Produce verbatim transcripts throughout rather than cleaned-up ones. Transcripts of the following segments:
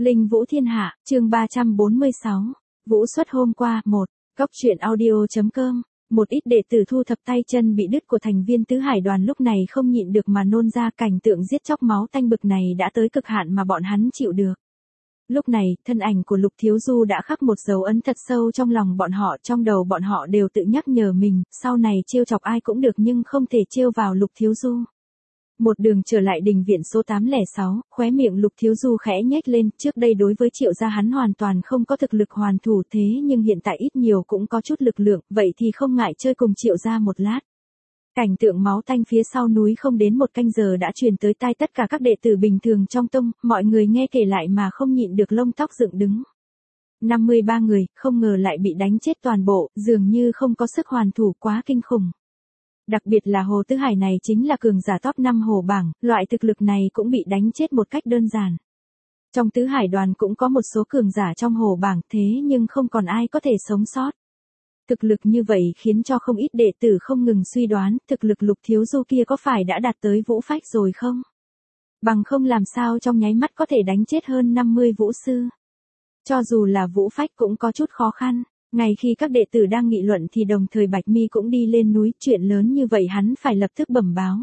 Linh Vũ Thiên Hạ, chương ba trăm bốn mươi sáu. Vũ xuất hôm qua, một. Cóc truyện audio.com. Một ít đệ tử thu thập tay chân bị đứt của thành viên tứ hải đoàn lúc này không nhịn được mà nôn ra, cảnh tượng giết chóc máu tanh bực này đã tới cực hạn mà bọn hắn chịu được. Lúc này, thân ảnh của Lục Thiếu Du đã khắc một dấu ấn thật sâu trong lòng bọn họ, trong đầu bọn họ đều tự nhắc nhở mình, sau này trêu chọc ai cũng được nhưng không thể trêu vào Lục Thiếu Du. Một đường trở lại đình viện số tám không sáu, khóe miệng Lục Thiếu Du khẽ nhếch lên, trước đây đối với Triệu gia hắn hoàn toàn không có thực lực hoàn thủ thế nhưng hiện tại ít nhiều cũng có chút lực lượng, vậy thì không ngại chơi cùng Triệu gia một lát. Cảnh tượng máu tanh phía sau núi không đến một canh giờ đã truyền tới tai tất cả các đệ tử bình thường trong tông, mọi người nghe kể lại mà không nhịn được lông tóc dựng đứng. năm mươi ba người, không ngờ lại bị đánh chết toàn bộ, dường như không có sức hoàn thủ, quá kinh khủng. Đặc biệt là Hồ Tứ Hải này chính là cường giả top năm hồ bảng, loại thực lực này cũng bị đánh chết một cách đơn giản. Trong Tứ Hải đoàn cũng có một số cường giả trong hồ bảng thế nhưng không còn ai có thể sống sót. Thực lực như vậy khiến cho không ít đệ tử không ngừng suy đoán thực lực Lục Thiếu Du kia có phải đã đạt tới vũ phách rồi không? Bằng không làm sao trong nháy mắt có thể đánh chết hơn năm mươi vũ sư. Cho dù là vũ phách cũng có chút khó khăn. Ngay khi các đệ tử đang nghị luận thì đồng thời Bạch Mi cũng đi lên núi, chuyện lớn như vậy hắn phải lập tức bẩm báo.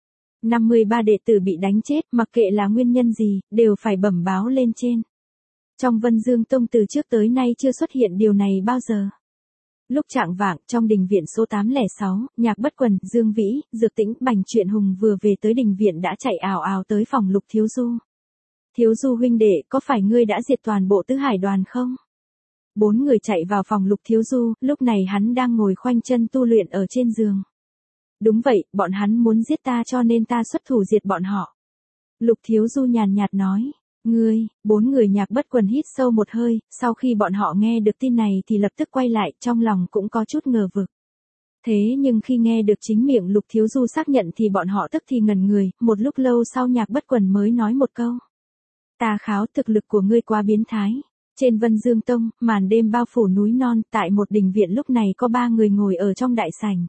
năm mươi ba đệ tử bị đánh chết, mặc kệ là nguyên nhân gì, đều phải bẩm báo lên trên. Trong Vân Dương Tông từ trước tới nay chưa xuất hiện điều này bao giờ. Lúc chạng vạng, trong đình viện số tám không sáu, Nhạc Bất Quần, Dương Vĩ, Dược Tĩnh, Bành Truyện Hùng vừa về tới đình viện đã chạy ào ào tới phòng Lục Thiếu Du. Thiếu Du huynh đệ, có phải ngươi đã diệt toàn bộ Tứ Hải đoàn không? Bốn người chạy vào phòng Lục Thiếu Du, lúc này hắn đang ngồi khoanh chân tu luyện ở trên giường. Đúng vậy, bọn hắn muốn giết ta cho nên ta xuất thủ diệt bọn họ. Lục Thiếu Du nhàn nhạt nói. Ngươi, bốn người Nhạc Bất Quần hít sâu một hơi, sau khi bọn họ nghe được tin này thì lập tức quay lại, trong lòng cũng có chút ngờ vực. Thế nhưng khi nghe được chính miệng Lục Thiếu Du xác nhận thì bọn họ tức thì ngẩn người, một lúc lâu sau Nhạc Bất Quần mới nói một câu. Ta kháo thực lực của ngươi quá biến thái. Trên Vân Dương Tông, màn đêm bao phủ núi non, tại một đình viện lúc này có ba người ngồi ở trong đại sảnh.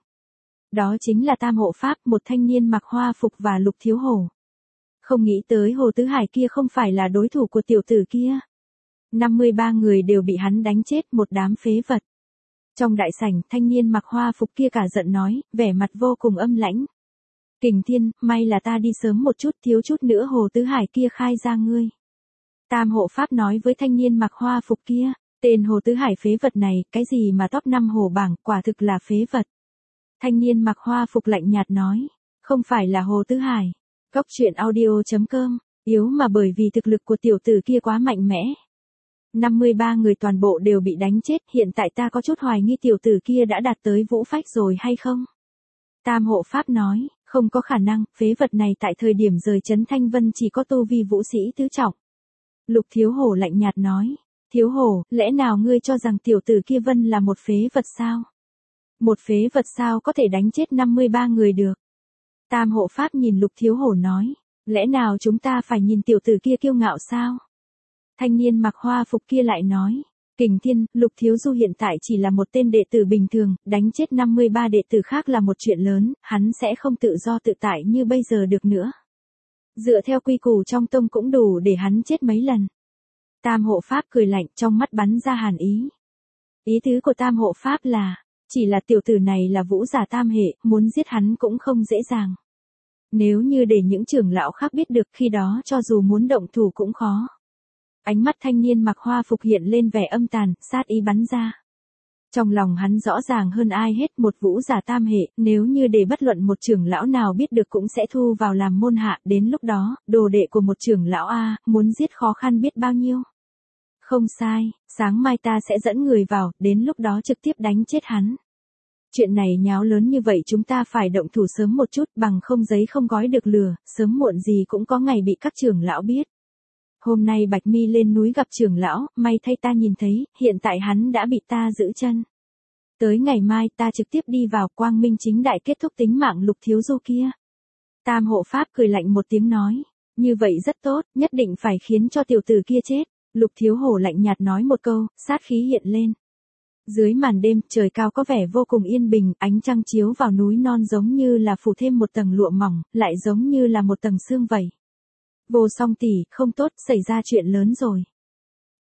Đó chính là Tam Hộ Pháp, một thanh niên mặc hoa phục và Lục Thiếu Hổ. Không nghĩ tới Hồ Tứ Hải kia không phải là đối thủ của tiểu tử kia. năm mươi ba người đều bị hắn đánh chết, một đám phế vật. Trong đại sảnh, thanh niên mặc hoa phục kia cả giận nói, vẻ mặt vô cùng âm lãnh. Kình Thiên, may là ta đi sớm một chút, thiếu chút nữa Hồ Tứ Hải kia khai ra ngươi. Tam Hộ Pháp nói với thanh niên mặc hoa phục kia, tên Hồ Tứ Hải phế vật này, cái gì mà top năm hồ bảng, quả thực là phế vật. Thanh niên mặc hoa phục lạnh nhạt nói, không phải là Hồ Tứ Hải. Cóc truyện audio.com, yếu mà bởi vì thực lực của tiểu tử kia quá mạnh mẽ. năm mươi ba người toàn bộ đều bị đánh chết, hiện tại ta có chút hoài nghi tiểu tử kia đã đạt tới vũ phách rồi hay không? Tam Hộ Pháp nói, không có khả năng, phế vật này tại thời điểm rời trấn Thanh Vân chỉ có tu vi vũ sĩ tứ trọng. Lục Thiếu Hổ lạnh nhạt nói, Thiếu Hổ, lẽ nào ngươi cho rằng tiểu tử kia Vân là một phế vật sao? Một phế vật sao có thể đánh chết năm mươi ba người được? Tam Hộ Pháp nhìn Lục Thiếu Hổ nói, lẽ nào chúng ta phải nhìn tiểu tử kia kiêu ngạo sao? Thanh niên mặc hoa phục kia lại nói, Kình Thiên, Lục Thiếu Du hiện tại chỉ là một tên đệ tử bình thường, đánh chết năm mươi ba đệ tử khác là một chuyện lớn, hắn sẽ không tự do tự tại như bây giờ được nữa. Dựa theo quy củ trong tông cũng đủ để hắn chết mấy lần. Tam Hộ Pháp cười lạnh, trong mắt bắn ra hàn ý. Ý tứ của Tam Hộ Pháp là, chỉ là tiểu tử này là vũ giả tam hệ, muốn giết hắn cũng không dễ dàng. Nếu như để những trưởng lão khác biết được khi đó cho dù muốn động thủ cũng khó. Ánh mắt thanh niên mặc hoa phục hiện lên vẻ âm tàn, sát ý bắn ra. Trong lòng hắn rõ ràng hơn ai hết, một vũ giả tam hệ, nếu như để bất luận một trưởng lão nào biết được cũng sẽ thu vào làm môn hạ, đến lúc đó, đồ đệ của một trưởng lão A, muốn giết khó khăn biết bao nhiêu. Không sai, sáng mai ta sẽ dẫn người vào, đến lúc đó trực tiếp đánh chết hắn. Chuyện này nháo lớn như vậy chúng ta phải động thủ sớm một chút, bằng không giấy không gói được lửa, sớm muộn gì cũng có ngày bị các trưởng lão biết. Hôm nay Bạch Mi lên núi gặp trưởng lão, may thay ta nhìn thấy, hiện tại hắn đã bị ta giữ chân. Tới ngày mai ta trực tiếp đi vào, quang minh chính đại kết thúc tính mạng Lục Thiếu Du kia. Tam Hộ Pháp cười lạnh một tiếng nói, như vậy rất tốt, nhất định phải khiến cho tiểu tử kia chết. Lục Thiếu Hổ lạnh nhạt nói một câu, sát khí hiện lên. Dưới màn đêm, trời cao có vẻ vô cùng yên bình, ánh trăng chiếu vào núi non giống như là phủ thêm một tầng lụa mỏng, lại giống như là một tầng sương vậy. Vô Song tỷ, không tốt, xảy ra chuyện lớn rồi.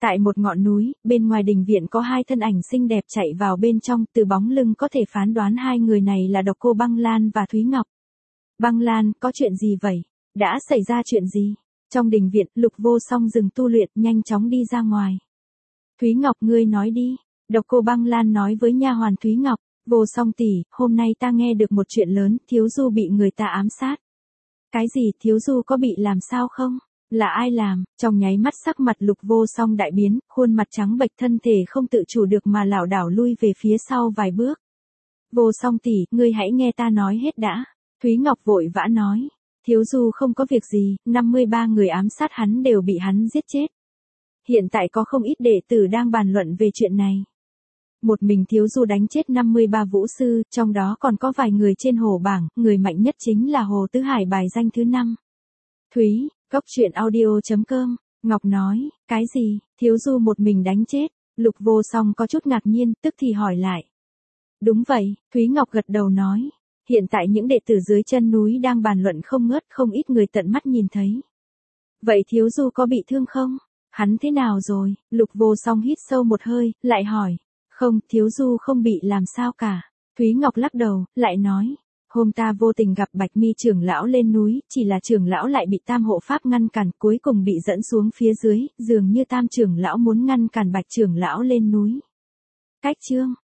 Tại một ngọn núi, bên ngoài đình viện có hai thân ảnh xinh đẹp chạy vào bên trong, từ bóng lưng có thể phán đoán hai người này là Độc Cô Băng Lan và Thúy Ngọc. Băng Lan, có chuyện gì vậy? Đã xảy ra chuyện gì? Trong đình viện, Lục Vô Song dừng tu luyện, nhanh chóng đi ra ngoài. Thúy Ngọc, ngươi nói đi. Độc Cô Băng Lan nói với nha hoàn Thúy Ngọc, Vô Song tỷ, hôm nay ta nghe được một chuyện lớn, Thiếu Du bị người ta ám sát. Cái gì, Thiếu Du có bị làm sao không? Là ai làm? Trong nháy mắt sắc mặt Lục Vô Song đại biến, khuôn mặt trắng bệch, thân thể không tự chủ được mà lảo đảo lui về phía sau vài bước. Vô Song tỷ, ngươi hãy nghe ta nói hết đã. Thúy Ngọc vội vã nói, Thiếu Du không có việc gì, năm mươi ba người ám sát hắn đều bị hắn giết chết. Hiện tại có không ít đệ tử đang bàn luận về chuyện này. Một mình Thiếu Du đánh chết năm mươi ba vũ sư, trong đó còn có vài người trên hồ bảng, người mạnh nhất chính là Hồ Tứ Hải bài danh thứ năm. Thúy, Cốc truyện audio chấm com, Ngọc nói, cái gì, Thiếu Du một mình đánh chết? Lục Vô Song có chút ngạc nhiên, tức thì hỏi lại. Đúng vậy, Thúy Ngọc gật đầu nói. Hiện tại những đệ tử dưới chân núi đang bàn luận không ngớt, không ít người tận mắt nhìn thấy. Vậy Thiếu Du có bị thương không? Hắn thế nào rồi? Lục Vô Song hít sâu một hơi, lại hỏi. Không, Thiếu Du không bị làm sao cả. Thúy Ngọc lắc đầu, lại nói. Hôm ta vô tình gặp Bạch Mi trưởng lão lên núi, chỉ là trưởng lão lại bị Tam hộ pháp ngăn cản, cuối cùng bị dẫn xuống phía dưới, dường như Tam trưởng lão muốn ngăn cản Bạch trưởng lão lên núi. Cách chương